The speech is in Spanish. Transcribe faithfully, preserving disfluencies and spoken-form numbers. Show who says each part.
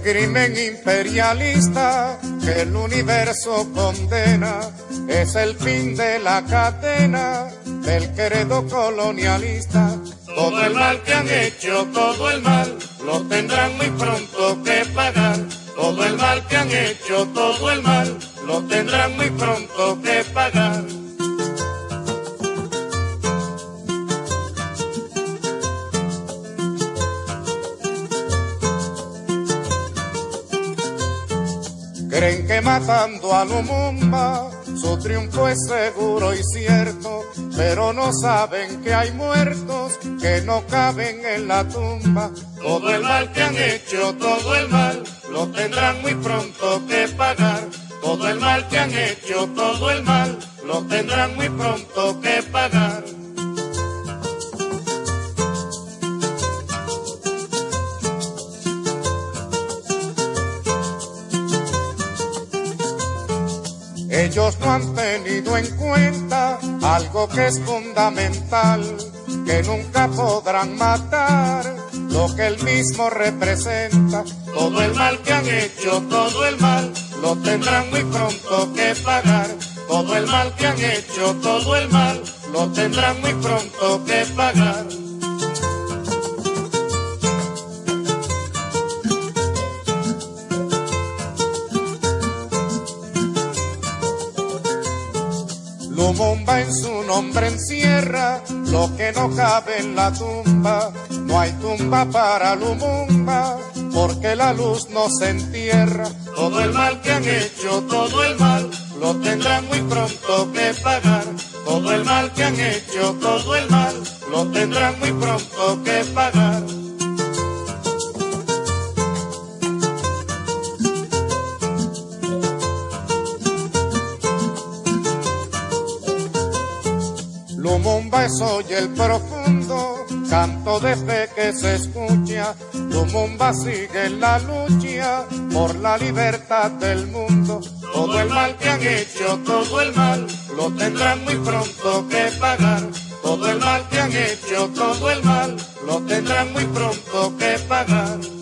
Speaker 1: crimen imperialista que el universo condena es el fin de la cadena del credo colonialista. Todo el mal que han hecho, todo el mal, lo tendrán muy pronto que pagar. Todo el mal que han hecho, todo el mal, lo tendrán muy pronto que pagar. Creen que matando a Lumumba su triunfo es seguro y cierto, pero no saben que hay muertos que no caben en la tumba. Todo el mal que han hecho, todo el mal, lo tendrán muy pronto que pagar. Todo el mal que han hecho, todo el mal, lo tendrán muy pronto que pagar. Ellos no han tenido en cuenta algo que es fundamental, que nunca podrán matar lo que él mismo representa. Todo el mal que han hecho, todo el mal, lo tendrán muy pronto que pagar. Todo el mal que han hecho, todo el mal, lo tendrán muy pronto que pagar. Lumumba en su nombre encierra lo que no cabe en la tumba. No hay tumba para Lumumba porque la luz no se entierra. Todo el mal que han hecho, todo el mal, lo tendrán muy pronto que pagar. Todo el mal que han hecho, todo el mal, lo tendrán muy pronto que pagar. Lumumba es hoy el profundo canto de fe que se escucha. Lumumba sigue en la lucha por la libertad del mundo. Todo el mal que han hecho, todo el mal, lo tendrán muy pronto que pagar. Todo el mal que han hecho, todo el mal, lo tendrán muy pronto que pagar.